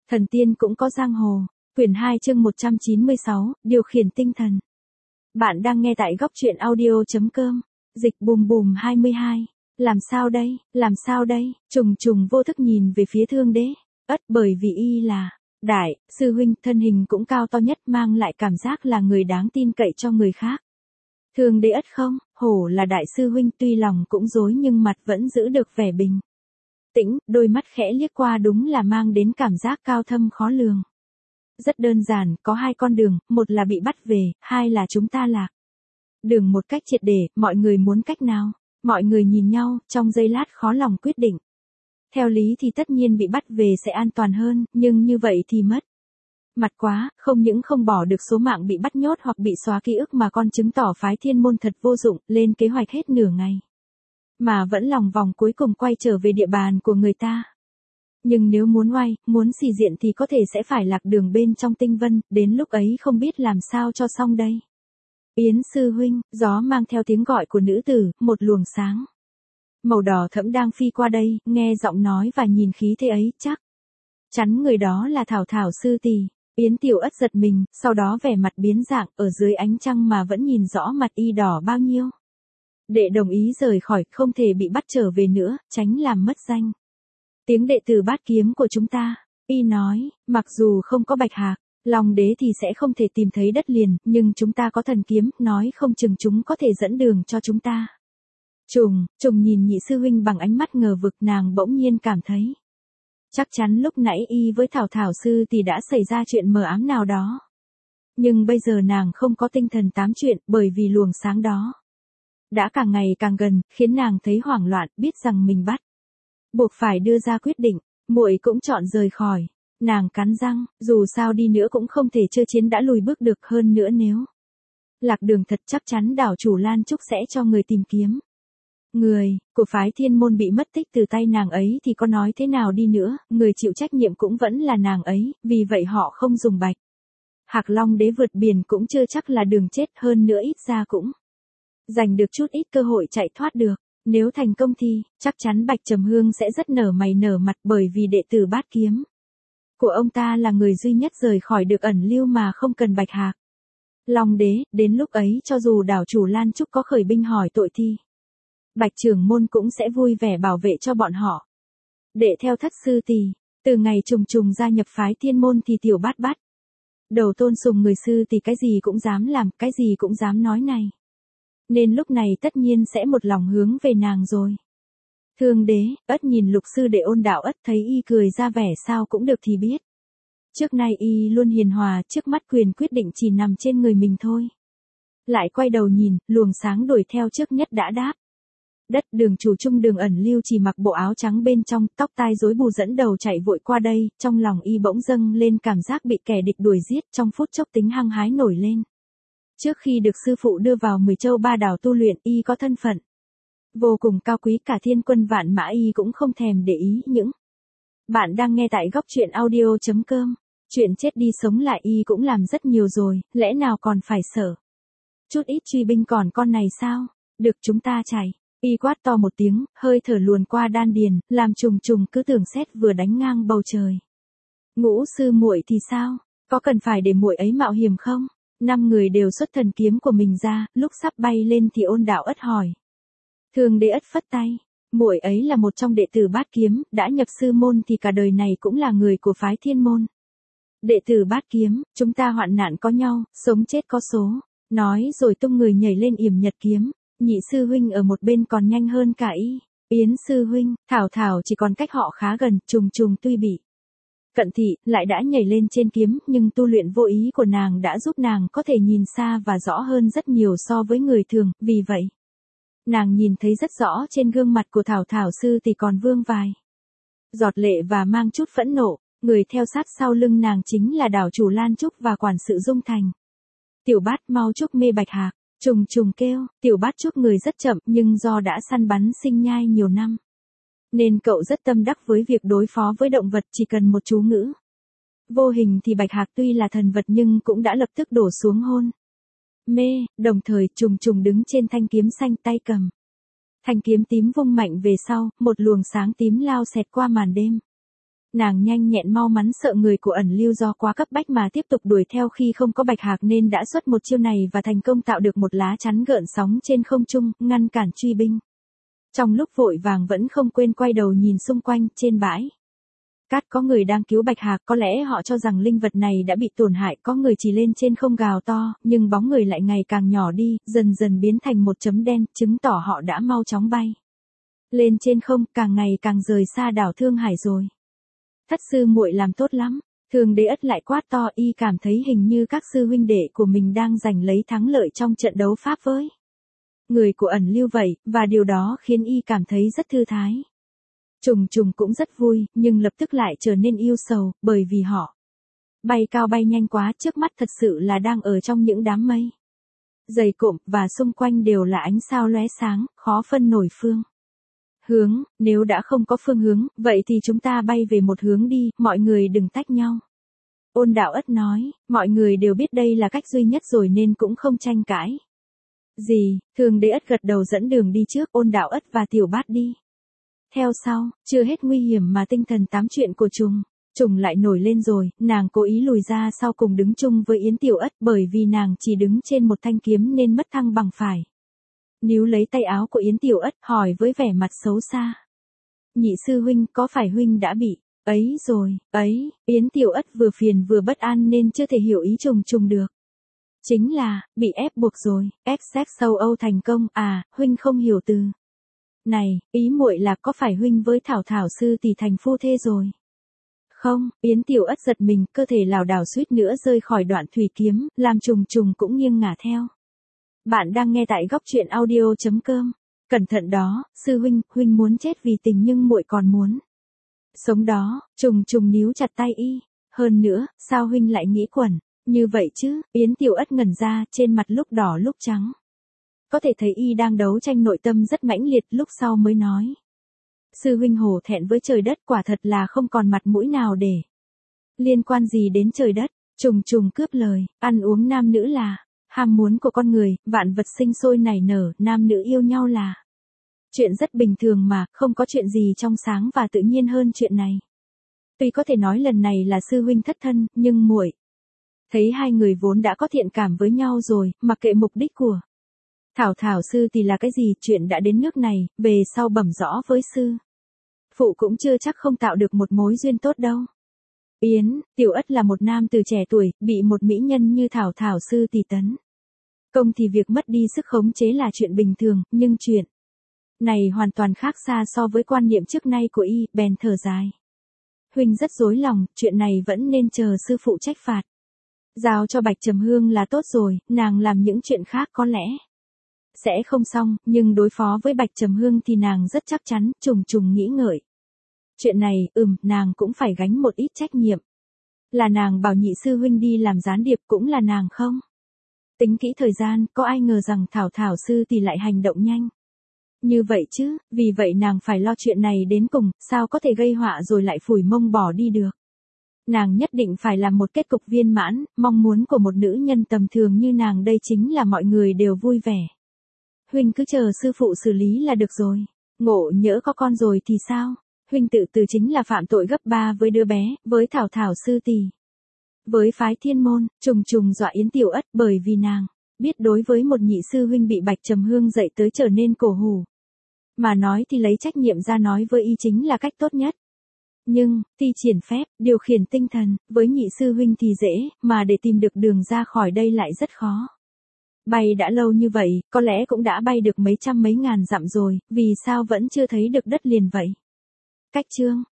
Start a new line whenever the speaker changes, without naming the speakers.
Thần tiên cũng có giang hồ. Quyển 2 chương 196, điều khiển tinh thần. Bạn đang nghe tại góc truyện audio.com. Dịch bùm bùm 22. Làm sao đây? Trùng trùng vô thức nhìn về phía Thương Đế. Bởi vì y là đại sư huynh, thân hình cũng cao to nhất, mang lại cảm giác là người đáng tin cậy cho người khác. Thương Đế không, hổ là đại sư huynh, tuy lòng cũng rối nhưng mặt vẫn giữ được vẻ bình tĩnh, đôi mắt khẽ liếc qua đúng là mang đến cảm giác cao thâm khó lường. Rất đơn giản, có hai con đường, một là bị bắt về, hai là chúng ta lạc đường một cách triệt để. Mọi người muốn cách nào? Mọi người nhìn nhau, trong giây lát khó lòng quyết định. Theo lý thì tất nhiên bị bắt về sẽ an toàn hơn, nhưng như vậy thì mất mặt quá, không những không bỏ được số mạng bị bắt nhốt hoặc bị xóa ký ức mà còn chứng tỏ phái Thiên Môn thật vô dụng, lên kế hoạch hết nửa ngày mà vẫn lòng vòng cuối cùng quay trở về địa bàn của người ta. Nhưng nếu muốn oai, muốn xì diện thì có thể sẽ phải lạc đường bên trong tinh vân, đến lúc ấy không biết làm sao cho xong đây. Yến sư huynh, gió mang theo tiếng gọi của nữ tử, một luồng sáng màu đỏ thẫm đang phi qua đây, nghe giọng nói và nhìn khí thế ấy, chắc chắn người đó là Thảo Thảo sư tỷ. Yến Tiểu Ất giật mình, sau đó vẻ mặt biến dạng, ở dưới ánh trăng mà vẫn nhìn rõ mặt y đỏ bao nhiêu. Đệ đồng ý rời khỏi, không thể bị bắt trở về nữa, tránh làm mất danh tiếng đệ tử Bát Kiếm của chúng ta. Y nói, mặc dù không có Bạch Hạc, Long Đế thì sẽ không thể tìm thấy đất liền, nhưng chúng ta có thần kiếm, nói không chừng chúng có thể dẫn đường cho chúng ta. Trùng nhìn nhị sư huynh bằng ánh mắt ngờ vực, nàng bỗng nhiên cảm thấy chắc chắn lúc nãy y với Thảo Thảo sư thì đã xảy ra chuyện mờ ám nào đó. Nhưng bây giờ nàng không có tinh thần tám chuyện, bởi vì luồng sáng đó đã càng ngày càng gần, khiến nàng thấy hoảng loạn, biết rằng mình bắt buộc phải đưa ra quyết định. Muội cũng chọn rời khỏi. Nàng cắn răng, dù sao đi nữa cũng không thể chơi chiến đã lùi bước được, hơn nữa nếu lạc đường thật chắc chắn đảo chủ Lan Trúc sẽ cho người tìm kiếm. Người của phái Thiên Môn bị mất tích từ tay nàng ấy thì có nói thế nào đi nữa, người chịu trách nhiệm cũng vẫn là nàng ấy, vì vậy họ không dùng Bạch Hạc Long Đế vượt biển cũng chưa chắc là đường chết, hơn nữa ít ra cũng giành được chút ít cơ hội chạy thoát được. Nếu thành công thì, chắc chắn Bạch Trầm Hương sẽ rất nở mày nở mặt, bởi vì đệ tử Bát Kiếm của ông ta là người duy nhất rời khỏi được ẩn lưu mà không cần Bạch Hạc Long Đế. Đến lúc ấy cho dù đảo chủ Lan Trúc có khởi binh hỏi tội thì Bạch trưởng môn cũng sẽ vui vẻ bảo vệ cho bọn họ. Đệ theo thất sư tỷ, từ ngày Trùng Trùng gia nhập phái Thiên Môn thì Tiểu Bát Bát đầu tôn sùng người sư tỷ, cái gì cũng dám làm, cái gì cũng dám nói này. Nên lúc này tất nhiên sẽ một lòng hướng về nàng rồi. Thương Đế, Ất nhìn lục sư đệ Ôn Đạo Ất, thấy y cười ra vẻ sao cũng được thì biết. Trước nay y luôn hiền hòa, trước mắt quyền quyết định chỉ nằm trên người mình thôi. Lại quay đầu nhìn, luồng sáng đuổi theo trước nhất đã đáp đất. Đường chủ Trung Đường ẩn lưu chỉ mặc bộ áo trắng bên trong, tóc tai rối bù dẫn đầu chạy vội qua đây, trong lòng y bỗng dâng lên cảm giác bị kẻ địch đuổi giết, trong phút chốc tính hăng hái nổi lên. Trước khi được sư phụ đưa vào 10 châu ba đảo tu luyện, y có thân phận vô cùng cao quý, cả thiên quân vạn mã y cũng không thèm để ý những. Bạn đang nghe tại góc truyện audio.com. Chuyện chết đi sống lại y cũng làm rất nhiều rồi, lẽ nào còn phải sợ chút ít truy binh còn con này sao? Được, chúng ta chạy. Y quát to một tiếng, hơi thở luồn qua đan điền, làm Trùng Trùng cứ tưởng sét vừa đánh ngang bầu trời. Ngũ sư muội thì sao? Có cần phải để muội ấy mạo hiểm không? 5 người đều xuất thần kiếm của mình ra, lúc sắp bay lên thì Ôn Đạo Ất hỏi. Thương Đế Ất phất tay, muội ấy là một trong đệ tử Bát Kiếm, đã nhập sư môn thì cả đời này cũng là người của phái Thiên Môn. Đệ tử Bát Kiếm, chúng ta hoạn nạn có nhau, sống chết có số. Nói rồi tung người nhảy lên yểm nhật kiếm. Nhị sư huynh ở một bên còn nhanh hơn cả y. Yến sư huynh, Thảo Thảo chỉ còn cách họ khá gần, Trùng Trùng tuy bị cận thị, lại đã nhảy lên trên kiếm, nhưng tu luyện vô ý của nàng đã giúp nàng có thể nhìn xa và rõ hơn rất nhiều so với người thường, vì vậy nàng nhìn thấy rất rõ trên gương mặt của Thảo Thảo sư thì còn vương vài giọt lệ và mang chút phẫn nộ. Người theo sát sau lưng nàng chính là đảo chủ Lan Trúc và quản sự Dung Thành. Tiểu Bát mau chúc mê Bạch Hạc. Trùng Trùng kêu. Tiểu Bát chúc người rất chậm, nhưng do đã săn bắn sinh nhai nhiều năm nên cậu rất tâm đắc với việc đối phó với động vật, chỉ cần một chú ngữ vô hình thì Bạch Hạc tuy là thần vật nhưng cũng đã lập tức đổ xuống hôn mê. Đồng thời Trùng Trùng đứng trên thanh kiếm xanh, tay cầm thanh kiếm tím vung mạnh về sau, một luồng sáng tím lao xẹt qua màn đêm. Nàng nhanh nhẹn mau mắn sợ người của ẩn lưu do quá cấp bách mà tiếp tục đuổi theo khi không có Bạch Hạc nên đã xuất một chiêu này và thành công tạo được một lá chắn gợn sóng trên không trung, ngăn cản truy binh. Trong lúc vội vàng vẫn không quên quay đầu nhìn xung quanh trên bãi cát có người đang cứu Bạch Hạc, có lẽ họ cho rằng linh vật này đã bị tổn hại, có người chỉ lên trên không gào to, nhưng bóng người lại ngày càng nhỏ đi, dần dần biến thành một chấm đen, chứng tỏ họ đã mau chóng bay lên trên không, càng ngày càng rời xa đảo Thương Hải rồi. Thất sư muội làm tốt lắm. Thường Đế Ất lại quát to, y cảm thấy hình như các sư huynh đệ của mình đang giành lấy thắng lợi trong trận đấu pháp với người của ẩn lưu vậy, và điều đó khiến y cảm thấy rất thư thái. Trùng Trùng cũng rất vui, nhưng lập tức lại trở nên yêu sầu, bởi vì họ bay cao bay nhanh quá, trước mắt thật sự là đang ở trong những đám mây dày cộm, và xung quanh đều là ánh sao lóe sáng, khó phân nổi phương hướng, nếu đã không có phương hướng, vậy thì chúng ta bay về một hướng đi, mọi người đừng tách nhau. Ôn Đạo Ất nói, mọi người đều biết đây là cách duy nhất rồi nên cũng không tranh cãi. Gì, Thường Đế Ất gật đầu dẫn đường đi trước, Ôn Đạo Ất và Tiểu Bát đi theo sau, chưa hết nguy hiểm mà tinh thần tám chuyện của Trùng lại nổi lên rồi, nàng cố ý lùi ra sau cùng đứng chung với Yến Tiểu Ất bởi vì nàng chỉ đứng trên một thanh kiếm nên mất thăng bằng phải. Níu lấy tay áo của Yến Tiểu Ất, hỏi với vẻ mặt xấu xa. Nhị sư huynh, có phải huynh đã bị ấy rồi, ấy, Yến Tiểu Ất vừa phiền vừa bất an nên chưa thể hiểu ý Trùng được. Chính là, bị ép buộc rồi, ép sex sâu Âu thành công, à, huynh không hiểu từ này, ý muội là có phải huynh với Thảo Thảo sư tỷ thành phu thê rồi? Không, Yến Tiểu Ất giật mình, cơ thể lảo đảo suýt nữa rơi khỏi đoạn thủy kiếm, làm Trùng cũng nghiêng ngả theo. Bạn đang nghe tại góc truyện audio.com. Cẩn thận đó, sư huynh muốn chết vì tình nhưng muội còn muốn sống đó. Trùng níu chặt tay y. Hơn nữa, sao huynh lại nghĩ quẩn như vậy chứ? Yến Tiểu Ất ngẩn ra, trên mặt lúc đỏ lúc trắng. Có thể thấy y đang đấu tranh nội tâm rất mãnh liệt, lúc sau mới nói. Sư huynh hổ thẹn với trời đất, quả thật là không còn mặt mũi nào để liên quan gì đến trời đất. Trùng cướp lời, ăn uống nam nữ là ham muốn của con người, vạn vật sinh sôi nảy nở, nam nữ yêu nhau là chuyện rất bình thường mà, không có chuyện gì trong sáng và tự nhiên hơn chuyện này. Tuy có thể nói lần này là sư huynh thất thân, nhưng muội thấy hai người vốn đã có thiện cảm với nhau rồi, mặc kệ mục đích của Thảo sư thì là cái gì, chuyện đã đến nước này, về sau bẩm rõ với sư phụ cũng chưa chắc không tạo được một mối duyên tốt đâu. Yến Tiểu Ất là một nam từ trẻ tuổi, bị một mỹ nhân như Thảo sư tỷ tấn công thì việc mất đi sức khống chế là chuyện bình thường, nhưng chuyện này hoàn toàn khác xa so với quan niệm trước nay của y, bèn thở dài. Huynh rất rối lòng, chuyện này vẫn nên chờ sư phụ trách phạt. Giao cho Bạch Trầm Hương là tốt rồi, nàng làm những chuyện khác có lẽ sẽ không xong, nhưng đối phó với Bạch Trầm Hương thì nàng rất chắc chắn. Trùng nghĩ ngợi. Chuyện này, nàng cũng phải gánh một ít trách nhiệm. Là nàng bảo nhị sư huynh đi làm gián điệp, cũng là nàng không tính kỹ thời gian, có ai ngờ rằng Thảo sư thì lại hành động nhanh như vậy chứ, vì vậy nàng phải lo chuyện này đến cùng, sao có thể gây họa rồi lại phủi mông bỏ đi được. Nàng nhất định phải làm một kết cục viên mãn, mong muốn của một nữ nhân tầm thường như nàng đây chính là mọi người đều vui vẻ. Huynh cứ chờ sư phụ xử lý là được rồi. Ngộ nhỡ có con rồi thì sao? Huynh tự từ chính là phạm tội gấp 3 với đứa bé, với Thảo sư tỷ. Với phái Thiên Môn, Trùng dọa Yến Tiểu Ất bởi vì nàng biết đối với một nhị sư huynh bị Bạch Trầm Hương dạy tới trở nên cổ hủ. Mà nói thì lấy trách nhiệm ra nói với y chính là cách tốt nhất. Nhưng, thi triển phép, điều khiển tinh thần, với nhị sư huynh thì dễ, mà để tìm được đường ra khỏi đây lại rất khó. Bay đã lâu như vậy, có lẽ cũng đã bay được mấy trăm mấy ngàn dặm rồi, vì sao vẫn chưa thấy được đất liền vậy? Cách chương